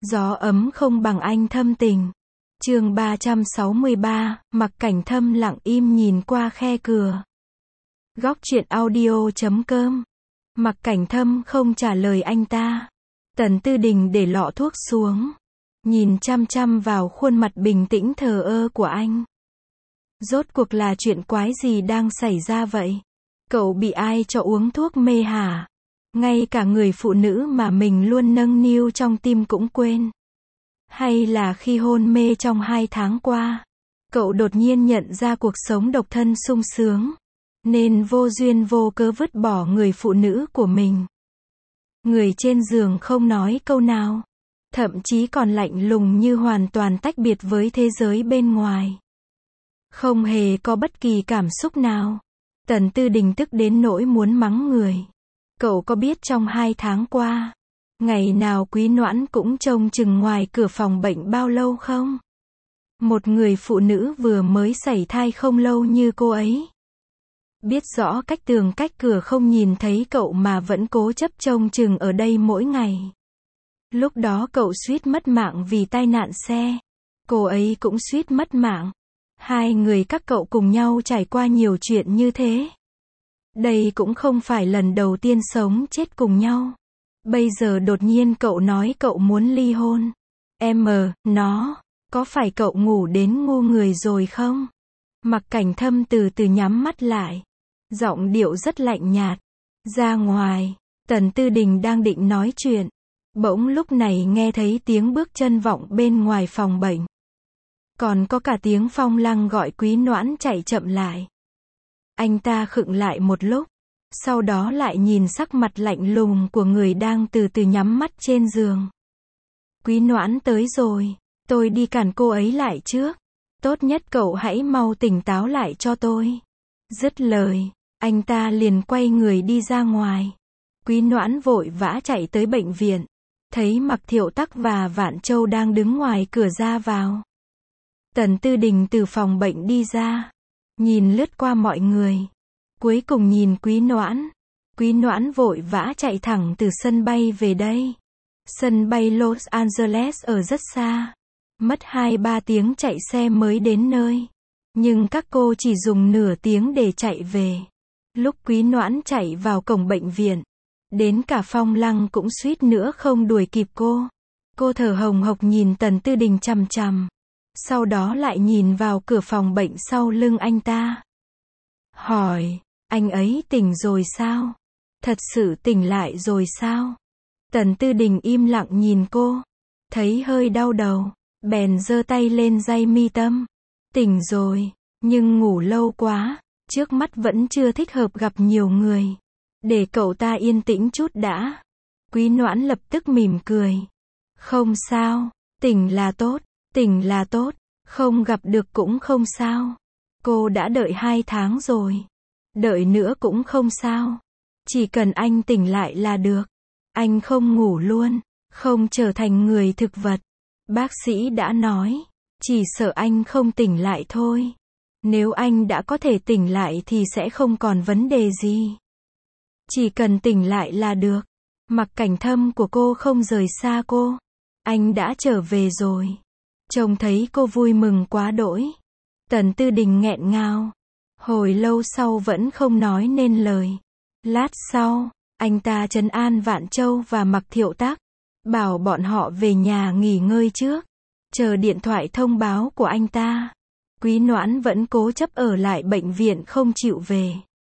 Gió ấm không bằng anh thâm tình. Chương 363, Mặc Cảnh Thâm lặng im nhìn qua khe cửa. Góc truyện audio.com. Mặc Cảnh Thâm không trả lời anh ta. Tần Tư Đình để lọ thuốc xuống, nhìn chăm chăm vào khuôn mặt bình tĩnh thờ ơ của anh. Rốt cuộc là chuyện quái gì đang xảy ra vậy? Cậu bị ai cho uống thuốc mê hả? Ngay cả người phụ nữ mà mình luôn nâng niu trong tim cũng quên. Hay là khi hôn mê trong 2 tháng qua, cậu đột nhiên nhận ra cuộc sống độc thân sung sướng, nên vô duyên vô cớ vứt bỏ người phụ nữ của mình. Người trên giường không nói câu nào, thậm chí còn lạnh lùng như hoàn toàn tách biệt với thế giới bên ngoài. Không hề có bất kỳ cảm xúc nào. Tần Tư Đình tức đến nỗi muốn mắng người. Cậu có biết trong 2 tháng qua, ngày nào Quý Noãn cũng trông chừng ngoài cửa phòng bệnh bao lâu không? Một người phụ nữ vừa mới sảy thai không lâu như cô ấy, biết rõ cách tường cách cửa không nhìn thấy cậu mà vẫn cố chấp trông chừng ở đây mỗi ngày. Lúc đó cậu suýt mất mạng vì tai nạn xe. Cô ấy cũng suýt mất mạng. Hai người các cậu cùng nhau trải qua nhiều chuyện như thế. Đây cũng không phải lần đầu tiên sống chết cùng nhau. Bây giờ đột nhiên cậu nói cậu muốn ly hôn. Có phải cậu ngủ đến ngu người rồi không? Mặc Cảnh Thâm từ từ nhắm mắt lại. Giọng điệu rất lạnh nhạt. Ra ngoài, Tần Tư Đình đang định nói chuyện. Bỗng lúc này nghe thấy tiếng bước chân vọng bên ngoài phòng bệnh. Còn có cả tiếng Phong Lăng gọi Quý Noãn chạy chậm lại. Anh ta khựng lại một lúc, sau đó lại nhìn sắc mặt lạnh lùng của người đang từ từ nhắm mắt trên giường. Quý Noãn tới rồi, tôi đi cản cô ấy lại trước. Tốt nhất cậu hãy mau tỉnh táo lại cho tôi. Dứt lời, anh ta liền quay người đi ra ngoài. Quý Noãn vội vã chạy tới bệnh viện, thấy Mặc Thiệu Tắc và Vạn Châu đang đứng ngoài cửa ra vào. Tần Tư Đình từ phòng bệnh đi ra, nhìn lướt qua mọi người, cuối cùng nhìn Quý Noãn. Quý Noãn vội vã chạy thẳng từ sân bay về đây. Sân bay Los Angeles ở rất xa, mất 2-3 tiếng chạy xe mới đến nơi. Nhưng các cô chỉ dùng nửa tiếng để chạy về. Lúc Quý Noãn chạy vào cổng bệnh viện, đến cả Phong Lăng cũng suýt nữa không đuổi kịp cô. Cô thở hồng hộc nhìn Tần Tư Đình chằm chằm, sau đó lại nhìn vào cửa phòng bệnh sau lưng anh ta. Hỏi, anh ấy tỉnh rồi sao? Thật sự tỉnh lại rồi sao? Tần Tư Đình im lặng nhìn cô, thấy hơi đau đầu, bèn giơ tay lên day mi tâm. Tỉnh rồi, nhưng ngủ lâu quá, trước mắt vẫn chưa thích hợp gặp nhiều người. Để cậu ta yên tĩnh chút đã. Quý Noãn lập tức mỉm cười. Không sao, tỉnh là tốt, không gặp được cũng không sao. Cô đã đợi 2 tháng rồi. Đợi nữa cũng không sao. Chỉ cần anh tỉnh lại là được. Anh không ngủ luôn, không trở thành người thực vật. Bác sĩ đã nói, chỉ sợ anh không tỉnh lại thôi. Nếu anh đã có thể tỉnh lại thì sẽ không còn vấn đề gì. Chỉ cần tỉnh lại là được. Mặc Cảnh Thâm của cô không rời xa cô. Anh đã trở về rồi. Trông thấy cô vui mừng quá đỗi. Tần Tư Đình nghẹn ngào. Hồi lâu sau vẫn không nói nên lời. Lát sau, anh ta trấn an Vạn Châu và Mặc Thiệu Tắc, bảo bọn họ về nhà nghỉ ngơi trước, chờ điện thoại thông báo của anh ta. Quý Noãn vẫn cố chấp ở lại bệnh viện không chịu về.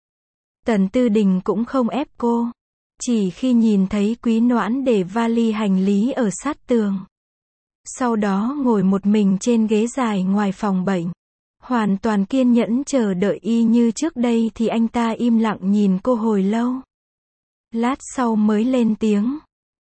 Tần Tư Đình cũng không ép cô. Chỉ khi nhìn thấy Quý Noãn để vali hành lý ở sát tường, sau đó ngồi một mình trên ghế dài ngoài phòng bệnh, hoàn toàn kiên nhẫn chờ đợi y như trước đây thì anh ta im lặng nhìn cô hồi lâu. Lát sau mới lên tiếng.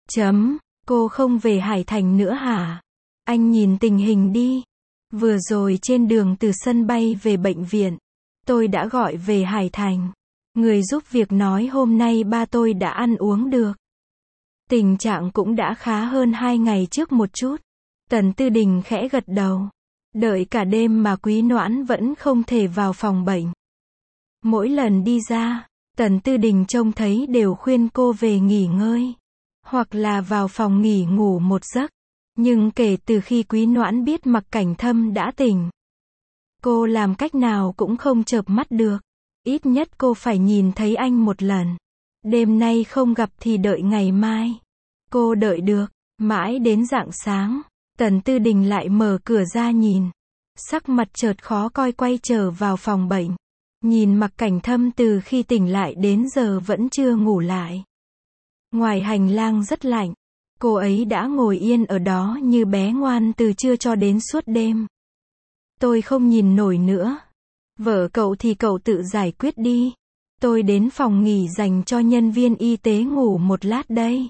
Cô không về Hải Thành nữa hả? Anh nhìn tình hình đi. Vừa rồi trên đường từ sân bay về bệnh viện, tôi đã gọi về Hải Thành. Người giúp việc nói hôm nay ba tôi đã ăn uống được. Tình trạng cũng đã khá hơn 2 ngày trước một chút. Tần Tư Đình khẽ gật đầu. Đợi cả đêm mà Quý Noãn vẫn không thể vào phòng bệnh. Mỗi lần đi ra, Tần Tư Đình trông thấy đều khuyên cô về nghỉ ngơi, hoặc là vào phòng nghỉ ngủ một giấc. Nhưng kể từ khi Quý Noãn biết Mặc Cảnh Thâm đã tỉnh, cô làm cách nào cũng không chợp mắt được. Ít nhất cô phải nhìn thấy anh một lần. Đêm nay không gặp thì đợi ngày mai. Cô đợi được, mãi đến rạng sáng, Tần Tư Đình lại mở cửa ra nhìn. Sắc mặt chợt khó coi quay trở vào phòng bệnh. Nhìn Mặc Cảnh Thâm từ khi tỉnh lại đến giờ vẫn chưa ngủ lại. Ngoài hành lang rất lạnh. Cô ấy đã ngồi yên ở đó như bé ngoan từ trưa cho đến suốt đêm. Tôi không nhìn nổi nữa. Vợ cậu thì cậu tự giải quyết đi. Tôi đến phòng nghỉ dành cho nhân viên y tế ngủ một lát đây.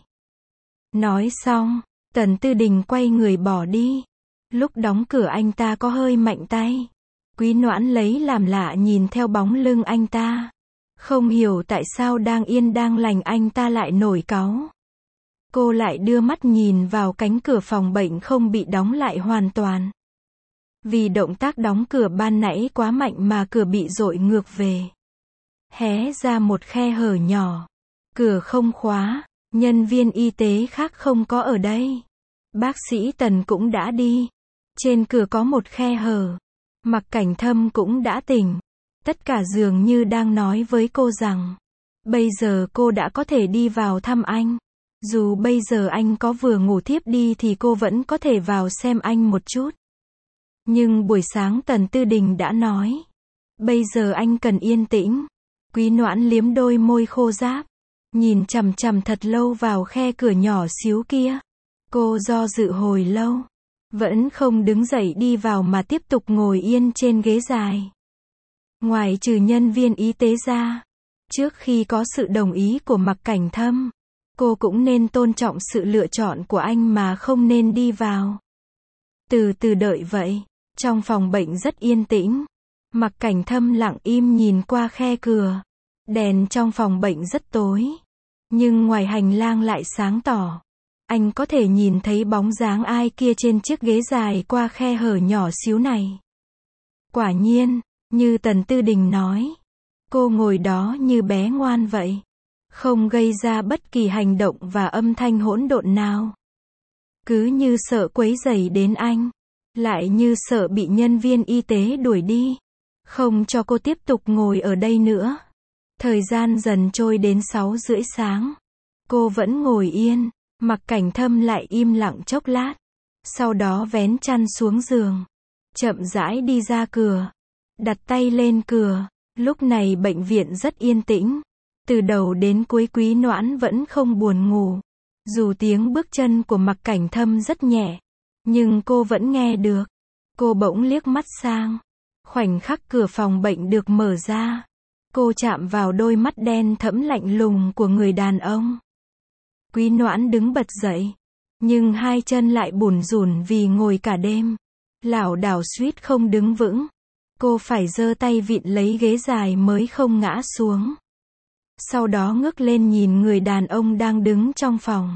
Nói xong, Tần Tư Đình quay người bỏ đi. Lúc đóng cửa anh ta có hơi mạnh tay. Quý Noãn lấy làm lạ nhìn theo bóng lưng anh ta. Không hiểu tại sao đang yên đang lành anh ta lại nổi cáu. Cô lại đưa mắt nhìn vào cánh cửa phòng bệnh không bị đóng lại hoàn toàn. Vì động tác đóng cửa ban nãy quá mạnh mà cửa bị dội ngược về. Hé ra một khe hở nhỏ. Cửa không khóa, nhân viên y tế khác không có ở đây. Bác sĩ Tần cũng đã đi. Trên cửa có một khe hở. Mặc Cảnh Thâm cũng đã tỉnh. Tất cả dường như đang nói với cô rằng, bây giờ cô đã có thể đi vào thăm anh. Dù bây giờ anh có vừa ngủ thiếp đi thì cô vẫn có thể vào xem anh một chút. Nhưng buổi sáng Tần Tư Đình đã nói, bây giờ anh cần yên tĩnh. Quý Noãn liếm đôi môi khô ráp, nhìn chằm chằm thật lâu vào khe cửa nhỏ xíu kia. Cô do dự hồi lâu, vẫn không đứng dậy đi vào mà tiếp tục ngồi yên trên ghế dài. Ngoài trừ nhân viên y tế ra, trước khi có sự đồng ý của Mặc Cảnh Thâm, cô cũng nên tôn trọng sự lựa chọn của anh mà không nên đi vào. Từ từ đợi vậy, trong phòng bệnh rất yên tĩnh. Mặc Cảnh Thâm lặng im nhìn qua khe cửa. Đèn trong phòng bệnh rất tối, nhưng ngoài hành lang lại sáng tỏ. Anh có thể nhìn thấy bóng dáng ai kia trên chiếc ghế dài qua khe hở nhỏ xíu này. Quả nhiên, như Tần Tư Đình nói, cô ngồi đó như bé ngoan vậy. Không gây ra bất kỳ hành động và âm thanh hỗn độn nào. Cứ như sợ quấy rầy đến anh, lại như sợ bị nhân viên y tế đuổi đi, không cho cô tiếp tục ngồi ở đây nữa. Thời gian dần trôi đến 6:30 sáng. Cô vẫn ngồi yên, Mặc Cảnh Thâm lại im lặng chốc lát. Sau đó vén chăn xuống giường, chậm rãi đi ra cửa, đặt tay lên cửa. Lúc này bệnh viện rất yên tĩnh. Từ đầu đến cuối Quý Noãn vẫn không buồn ngủ. Dù tiếng bước chân của Mặc Cảnh Thâm rất nhẹ, nhưng cô vẫn nghe được. Cô bỗng liếc mắt sang. Khoảnh khắc cửa phòng bệnh được mở ra, cô chạm vào đôi mắt đen thẫm lạnh lùng của người đàn ông. Quý Noãn đứng bật dậy, nhưng hai chân lại bủn rủn vì ngồi cả đêm. Lảo đảo suýt không đứng vững. Cô phải giơ tay vịn lấy ghế dài mới không ngã xuống. Sau đó ngước lên nhìn người đàn ông đang đứng trong phòng.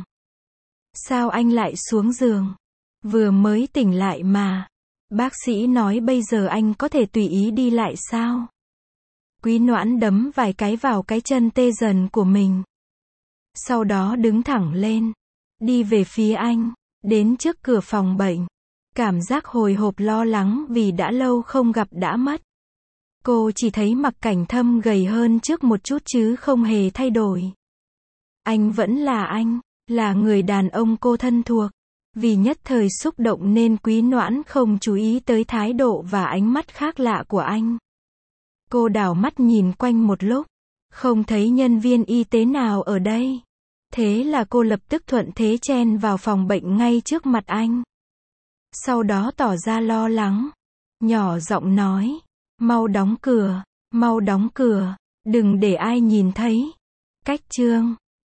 Sao anh lại xuống giường? Vừa mới tỉnh lại mà. Bác sĩ nói bây giờ anh có thể tùy ý đi lại sao? Quý Noãn đấm vài cái vào cái chân tê dần của mình. Sau đó đứng thẳng lên, đi về phía anh, đến trước cửa phòng bệnh. Cảm giác hồi hộp lo lắng vì đã lâu không gặp đã mất. Cô chỉ thấy Mặc Cảnh Thâm gầy hơn trước một chút chứ không hề thay đổi. Anh vẫn là anh, là người đàn ông cô thân thuộc. Vì nhất thời xúc động nên Quý Noãn không chú ý tới thái độ và ánh mắt khác lạ của anh. Cô đảo mắt nhìn quanh một lúc, không thấy nhân viên y tế nào ở đây. Thế là cô lập tức thuận thế chen vào phòng bệnh ngay trước mặt anh. Sau đó tỏ ra lo lắng, nhỏ giọng nói, mau đóng cửa, đừng để ai nhìn thấy. Cách chương